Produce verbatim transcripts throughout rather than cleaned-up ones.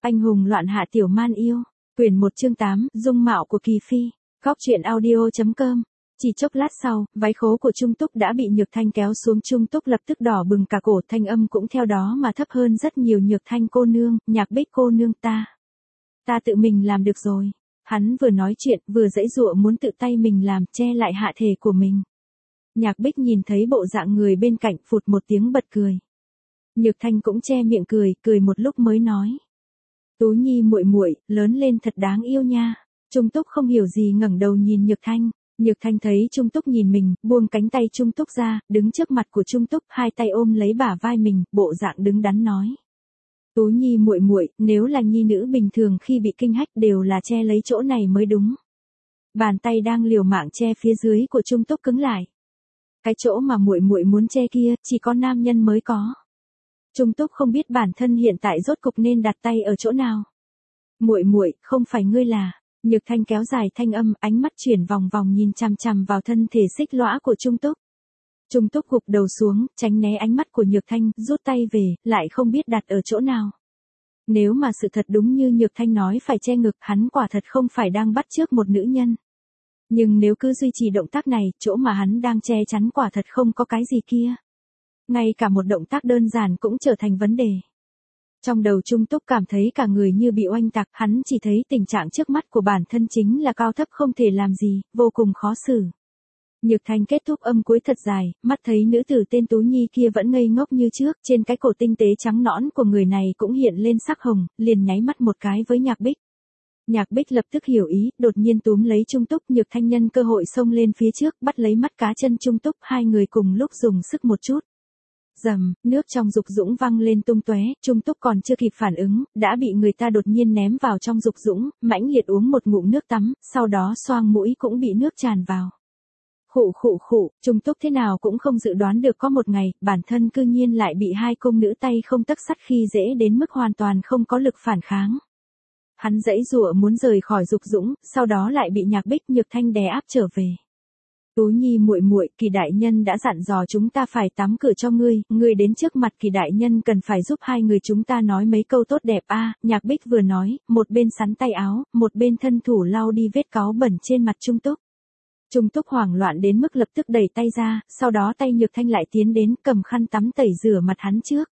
Anh hùng loạn hạ tiểu man yêu. Quyển một chương tám, dung mạo của Kỳ Phi. Góc truyện audio chấm com. Chỉ chốc lát sau, váy khố của Trung Túc đã bị Nhược Thanh kéo xuống. Trung Túc lập tức đỏ bừng cả cổ, thanh âm cũng theo đó mà thấp hơn rất nhiều. Nhược Thanh cô nương, Nhạc Bích cô nương ta. Ta tự mình làm được rồi. Hắn vừa nói chuyện, vừa giãy giụa muốn tự tay mình làm, che lại hạ thể của mình. Nhạc Bích nhìn thấy bộ dạng người bên cạnh, phụt một tiếng bật cười. Nhược Thanh cũng che miệng cười, cười một lúc mới nói. Tú Nhi muội muội, lớn lên thật đáng yêu nha. Trung Túc không hiểu gì ngẩng đầu nhìn Nhược Thanh. Nhược Thanh thấy Trung Túc nhìn mình, buông cánh tay Trung Túc ra, đứng trước mặt của Trung Túc, hai tay ôm lấy bả vai mình, bộ dạng đứng đắn nói. Tú Nhi muội muội, nếu là nhi nữ bình thường khi bị kinh hách đều là che lấy chỗ này mới đúng. Bàn tay đang liều mạng che phía dưới của Trung Túc cứng lại. Cái chỗ mà muội muội muốn che kia, chỉ có nam nhân mới có. Trung Túc không biết bản thân hiện tại rốt cục nên đặt tay ở chỗ nào. Muội muội, không phải ngươi là? Nhược Thanh kéo dài thanh âm, ánh mắt chuyển vòng vòng nhìn chằm chằm vào thân thể xích lõa của Trung Túc. Trung Túc gục đầu xuống, tránh né ánh mắt của Nhược Thanh, rút tay về, lại không biết đặt ở chỗ nào. Nếu mà sự thật đúng như Nhược Thanh nói phải che ngực, hắn quả thật không phải đang bắt chước một nữ nhân. Nhưng nếu cứ duy trì động tác này, chỗ mà hắn đang che chắn quả thật không có cái gì kia. Ngay cả một động tác đơn giản cũng trở thành vấn đề. Trong đầu Trung Túc cảm thấy cả người như bị oanh tạc, hắn chỉ thấy tình trạng trước mắt của bản thân chính là cao thấp không thể làm gì, vô cùng khó xử. Nhược Thanh kết thúc âm cuối thật dài, mắt thấy nữ tử tên Tú Nhi kia vẫn ngây ngốc như trước, trên cái cổ tinh tế trắng nõn của người này cũng hiện lên sắc hồng, liền nháy mắt một cái với Nhạc Bích. Nhạc Bích lập tức hiểu ý, đột nhiên túm lấy Trung Túc. Nhược Thanh nhân cơ hội xông lên phía trước, bắt lấy mắt cá chân Trung Túc, hai người cùng lúc dùng sức một chút. Dầm, nước trong dục dũng văng lên tung tóe, Trung Túc còn chưa kịp phản ứng, đã bị người ta đột nhiên ném vào trong dục dũng, mãnh liệt uống một ngụm nước tắm, sau đó xoang mũi cũng bị nước tràn vào. Khụ khụ khụ, Trung Túc thế nào cũng không dự đoán được có một ngày, bản thân cư nhiên lại bị hai cung nữ tay không tấc sắt khi dễ đến mức hoàn toàn không có lực phản kháng. Hắn giãy giụa muốn rời khỏi dục dũng, sau đó lại bị Nhạc Bích Nhược Thanh đè áp trở về. Tú Nhi muội muội, Kỳ đại nhân đã dặn dò chúng ta phải tắm cửa cho ngươi, ngươi đến trước mặt Kỳ đại nhân cần phải giúp hai người chúng ta nói mấy câu tốt đẹp a. À, Nhạc Bích vừa nói, một bên sắn tay áo, một bên thân thủ lau đi vết cáu bẩn trên mặt Trung Túc. Trung Túc hoảng loạn đến mức lập tức đẩy tay ra, sau đó tay Nhược Thanh lại tiến đến cầm khăn tắm tẩy rửa mặt hắn trước.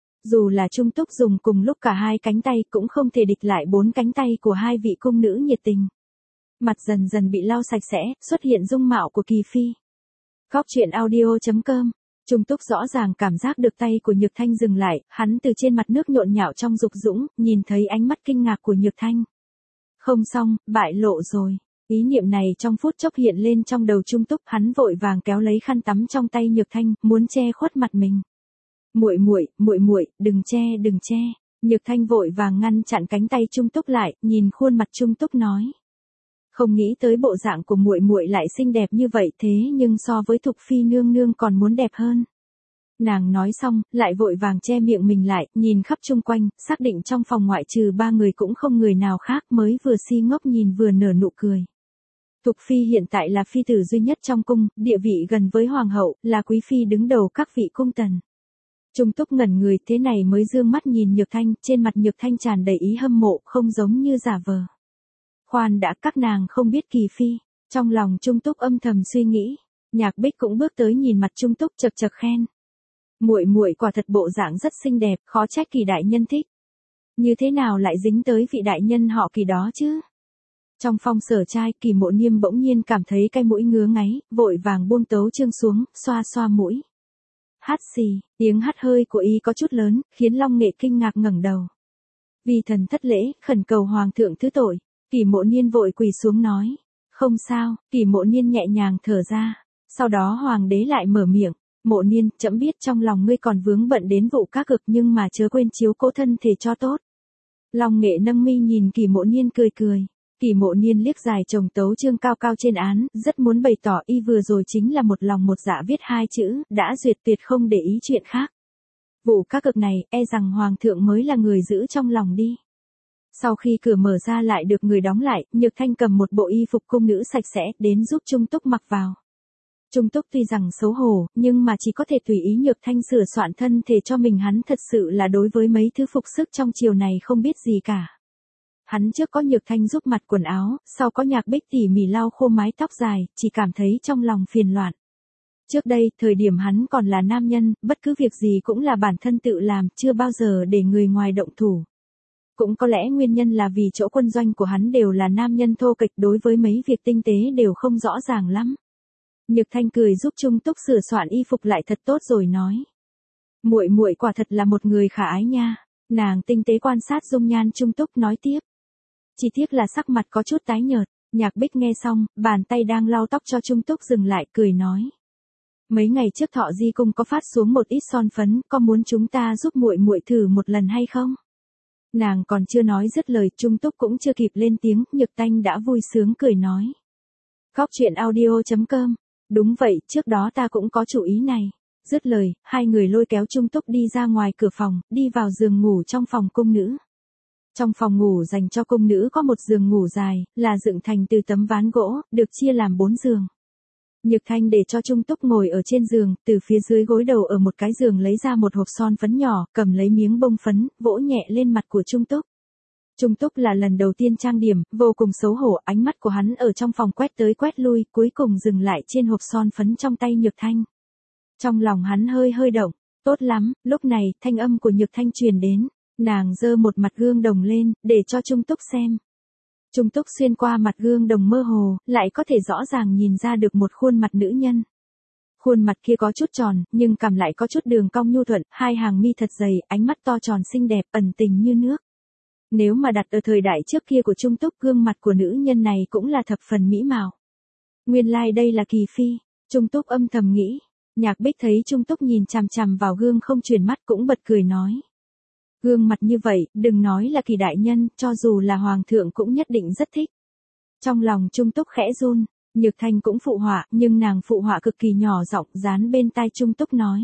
Dù là Trung Túc dùng cùng lúc cả hai cánh tay cũng không thể địch lại bốn cánh tay của hai vị cung nữ nhiệt tình. Mặt dần dần bị lau sạch sẽ, xuất hiện dung mạo của Kỳ Phi. Góc truyện audio chấm com. Trung Túc rõ ràng cảm giác được tay của Nhược Thanh dừng lại, hắn từ trên mặt nước nhộn nhạo trong dục dũng, nhìn thấy ánh mắt kinh ngạc của Nhược Thanh. Không xong, bại lộ rồi. Ý niệm này trong phút chốc hiện lên trong đầu Trung Túc, hắn vội vàng kéo lấy khăn tắm trong tay Nhược Thanh, muốn che khuất mặt mình. Muội muội, muội muội, đừng che, đừng che. Nhược Thanh vội vàng ngăn chặn cánh tay Trung Túc lại, nhìn khuôn mặt Trung Túc nói. Không nghĩ tới bộ dạng của muội muội lại xinh đẹp như vậy, thế nhưng so với Thục Phi nương nương còn muốn đẹp hơn. Nàng nói xong, lại vội vàng che miệng mình lại, nhìn khắp chung quanh, xác định trong phòng ngoại trừ ba người cũng không người nào khác, mới vừa si ngốc nhìn vừa nở nụ cười. Thục Phi hiện tại là phi tử duy nhất trong cung, địa vị gần với hoàng hậu, là quý phi đứng đầu các vị cung tần. Trung Túc ngẩn người thế này mới dương mắt nhìn Nhược Thanh, trên mặt Nhược Thanh tràn đầy ý hâm mộ, không giống như giả vờ. Khoan đã, các nàng không biết Kỳ Phi. Trong lòng Trung Túc âm thầm suy nghĩ. Nhạc Bích cũng bước tới nhìn mặt Trung Túc chật chật khen. Muội muội quả thật bộ dạng rất xinh đẹp, khó trách Kỳ đại nhân thích. Như thế nào lại dính tới vị đại nhân họ Kỳ đó chứ? Trong phong sở trai, Kỳ Mộ Niêm bỗng nhiên cảm thấy cái mũi ngứa ngáy, vội vàng buông tấu chương xuống, xoa xoa mũi. Hát xì, tiếng hắt hơi của y có chút lớn, khiến Long Nghệ kinh ngạc ngẩng đầu. Vì thần thất lễ, khẩn cầu hoàng thượng thứ tội. Kỳ Mộ Niên vội quỳ xuống nói. Không sao. Kỳ Mộ Niên nhẹ nhàng thở ra. Sau đó hoàng đế lại mở miệng. Mộ Niên, trẫm biết trong lòng ngươi còn vướng bận đến vụ cá cực, nhưng mà chớ quên chiếu cố thân thể cho tốt. Long Nghệ nâng mi nhìn Kỳ Mộ Niên cười cười. Kỳ Mộ Niên liếc dài chồng tấu chương cao cao trên án, rất muốn bày tỏ y vừa rồi chính là một lòng một dạ viết hai chữ, đã duyệt tuyệt không để ý chuyện khác. Vụ cá cực này, e rằng hoàng thượng mới là người giữ trong lòng đi. Sau khi cửa mở ra lại được người đóng lại, Nhược Thanh cầm một bộ y phục cung nữ sạch sẽ, đến giúp Trung Túc mặc vào. Trung Túc tuy rằng xấu hổ, nhưng mà chỉ có thể tùy ý Nhược Thanh sửa soạn thân thể cho mình, hắn thật sự là đối với mấy thứ phục sức trong chiều này không biết gì cả. Hắn trước có Nhược Thanh giúp mặt quần áo, sau có Nhạc Bích tỉ mỉ lau khô mái tóc dài, chỉ cảm thấy trong lòng phiền loạn. Trước đây, thời điểm hắn còn là nam nhân, bất cứ việc gì cũng là bản thân tự làm, chưa bao giờ để người ngoài động thủ. Cũng có lẽ nguyên nhân là vì chỗ quân doanh của hắn đều là nam nhân thô kệch, đối với mấy việc tinh tế đều không rõ ràng lắm. Nhược Thanh cười giúp Trung Túc sửa soạn y phục lại thật tốt rồi nói. Muội muội quả thật là một người khả ái nha. Nàng tinh tế quan sát dung nhan Trung Túc nói tiếp. Chỉ tiếc là sắc mặt có chút tái nhợt. Nhạc Bích nghe xong, bàn tay đang lau tóc cho Trung Túc dừng lại, cười nói. Mấy ngày trước Thọ Di Cung có phát xuống một ít son phấn, có muốn chúng ta giúp muội muội thử một lần hay không? Nàng còn chưa nói dứt lời, Trung Túc cũng chưa kịp lên tiếng, Nhược Thanh đã vui sướng cười nói. Góc truyện audio chấm com. Đúng vậy, trước đó ta cũng có chủ ý này. Dứt lời, hai người lôi kéo Trung Túc đi ra ngoài cửa phòng, đi vào giường ngủ trong phòng cung nữ. Trong phòng ngủ dành cho cung nữ có một giường ngủ dài, là dựng thành từ tấm ván gỗ, được chia làm bốn giường. Nhược Thanh để cho Trung Túc ngồi ở trên giường, từ phía dưới gối đầu ở một cái giường lấy ra một hộp son phấn nhỏ, cầm lấy miếng bông phấn, vỗ nhẹ lên mặt của Trung Túc. Trung Túc là lần đầu tiên trang điểm, vô cùng xấu hổ, ánh mắt của hắn ở trong phòng quét tới quét lui, cuối cùng dừng lại trên hộp son phấn trong tay Nhược Thanh. Trong lòng hắn hơi hơi động, tốt lắm, lúc này, thanh âm của Nhược Thanh truyền đến, nàng giơ một mặt gương đồng lên, để cho Trung Túc xem. Trung Túc xuyên qua mặt gương đồng mơ hồ, lại có thể rõ ràng nhìn ra được một khuôn mặt nữ nhân. Khuôn mặt kia có chút tròn, nhưng cằm lại có chút đường cong nhu thuận, hai hàng mi thật dày, ánh mắt to tròn xinh đẹp, ẩn tình như nước. Nếu mà đặt ở thời đại trước kia của Trung Túc, gương mặt của nữ nhân này cũng là thập phần mỹ mạo. Nguyên lai like đây là Kỳ Phi, Trung Túc âm thầm nghĩ. Nhạc Bích thấy Trung Túc nhìn chằm chằm vào gương không chuyển mắt cũng bật cười nói. Gương mặt như vậy, đừng nói là Kỳ đại nhân, cho dù là hoàng thượng cũng nhất định rất thích. Trong lòng Trung Túc khẽ run, Nhược Thanh cũng phụ họa, nhưng nàng phụ họa cực kỳ nhỏ giọng, dán bên tai Trung Túc nói.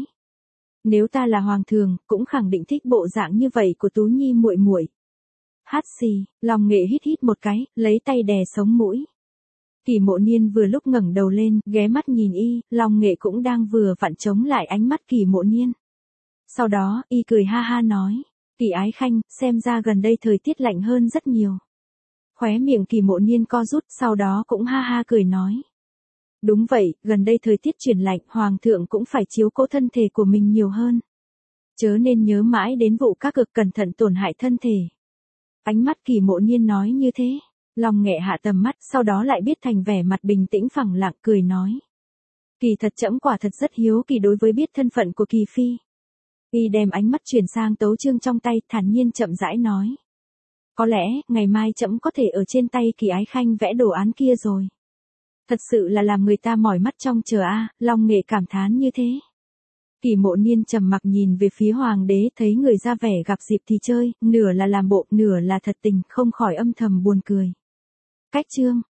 Nếu ta là hoàng thượng, cũng khẳng định thích bộ dạng như vậy của Tú Nhi muội muội. Hát xì, Long Nghệ hít hít một cái, lấy tay đè sống mũi. Kỳ Mộ Niên vừa lúc ngẩng đầu lên, ghé mắt nhìn y, Long Nghệ cũng đang vừa vặn chống lại ánh mắt Kỳ Mộ Niên. Sau đó, y cười ha ha nói, Kỳ ái khanh, xem ra gần đây thời tiết lạnh hơn rất nhiều. Khóe miệng Kỳ Mộ Niên co rút, sau đó cũng ha ha cười nói. Đúng vậy, gần đây thời tiết chuyển lạnh, hoàng thượng cũng phải chiếu cố thân thể của mình nhiều hơn. Chớ nên nhớ mãi đến vụ các cực, cẩn thận tổn hại thân thể. Ánh mắt Kỳ Mộ Niên nói như thế, Long Nghệ hạ tầm mắt, sau đó lại biết thành vẻ mặt bình tĩnh phẳng lặng, cười nói. Kỳ thật trẫm quả thật rất hiếu kỳ đối với biết thân phận của Kỳ Phi. Y đem ánh mắt chuyển sang tấu chương trong tay, thản nhiên chậm rãi nói. Có lẽ, ngày mai trẫm có thể ở trên tay Kỳ ái khanh vẽ đồ án kia rồi. Thật sự là làm người ta mỏi mắt trông chờ a, Long Nghệ cảm thán như thế. Kỳ Mộ Niên trầm mặc nhìn về phía hoàng đế, thấy người ra vẻ gặp dịp thì chơi, nửa là làm bộ, nửa là thật tình, không khỏi âm thầm buồn cười. Cách chương